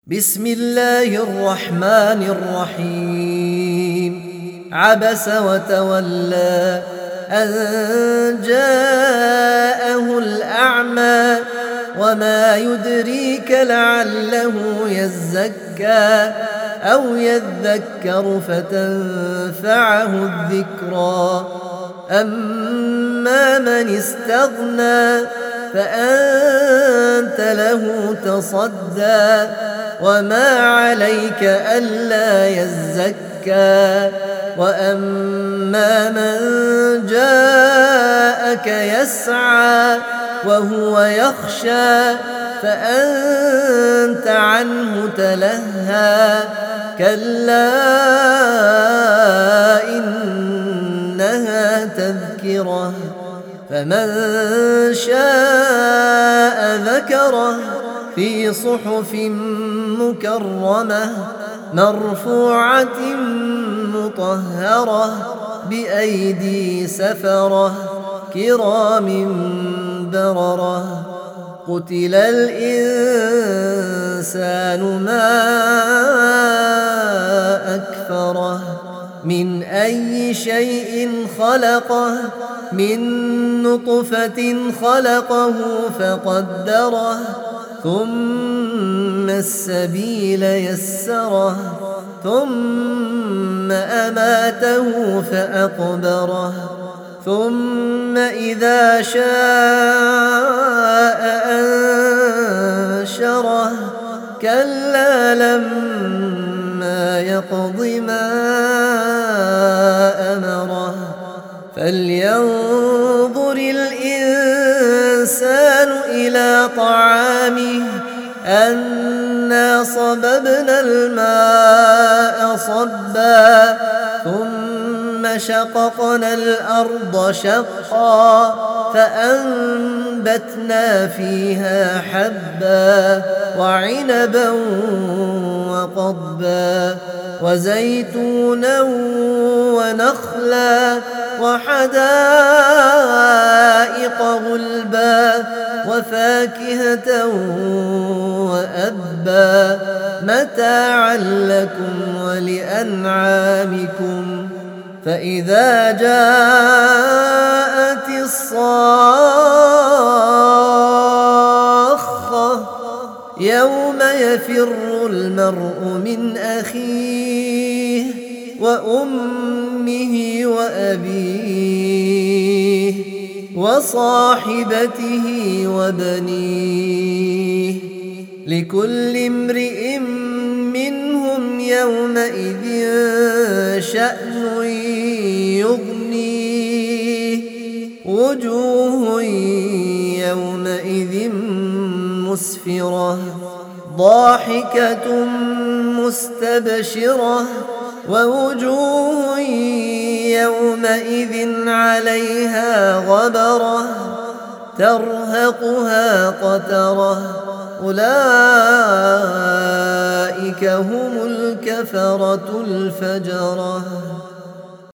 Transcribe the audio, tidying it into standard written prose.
بسم الله الرحمن الرحيم. عبس وتولى أن جاءه الأعمى وما يدريك لعله يزكى أو يذكر فتنفعه الذكرى. أما من استغنى فأنت له تصدى وما عليك ألا يزكى. وأما من جاءك يسعى وهو يخشى فأنت عنه تلهى. كلا إنها تذكرة فمن شاء ذكره في صحف مكرمة مرفوعة مطهرة بأيدي سفرة كرام بررة. قتل الإنسان ما أكفره من أي شيء خلقه من نطفة خلقه فقدره ثم السبيل يسره ثم أماته فأقبره ثم إذا شاء أنشره. كلا لما يقض ما أمره. فلينظر الإنسان إلى طعامه أنا صببنا الماء صبا ثم شققنا الأرض شقا فأنبتنا فيها حبا وعنبا وقضبا وزيتونا ونخلا وحدائق غلبا وفاكهة وأبا متاعا لكم ولأنعامكم. فإذا جاءت الصاخة يوم يفر المرء من أخيه وأمه وأبيه وصاحبته وبنيه لكل امرئ منهم يومئذ شأن يغنيه. وجوه يومئذ مسفرة ضاحكة مستبشرة ووجوه يومئذ عليها غبرة ترهقها قترة. أولئك هم الكفرة الفجرة.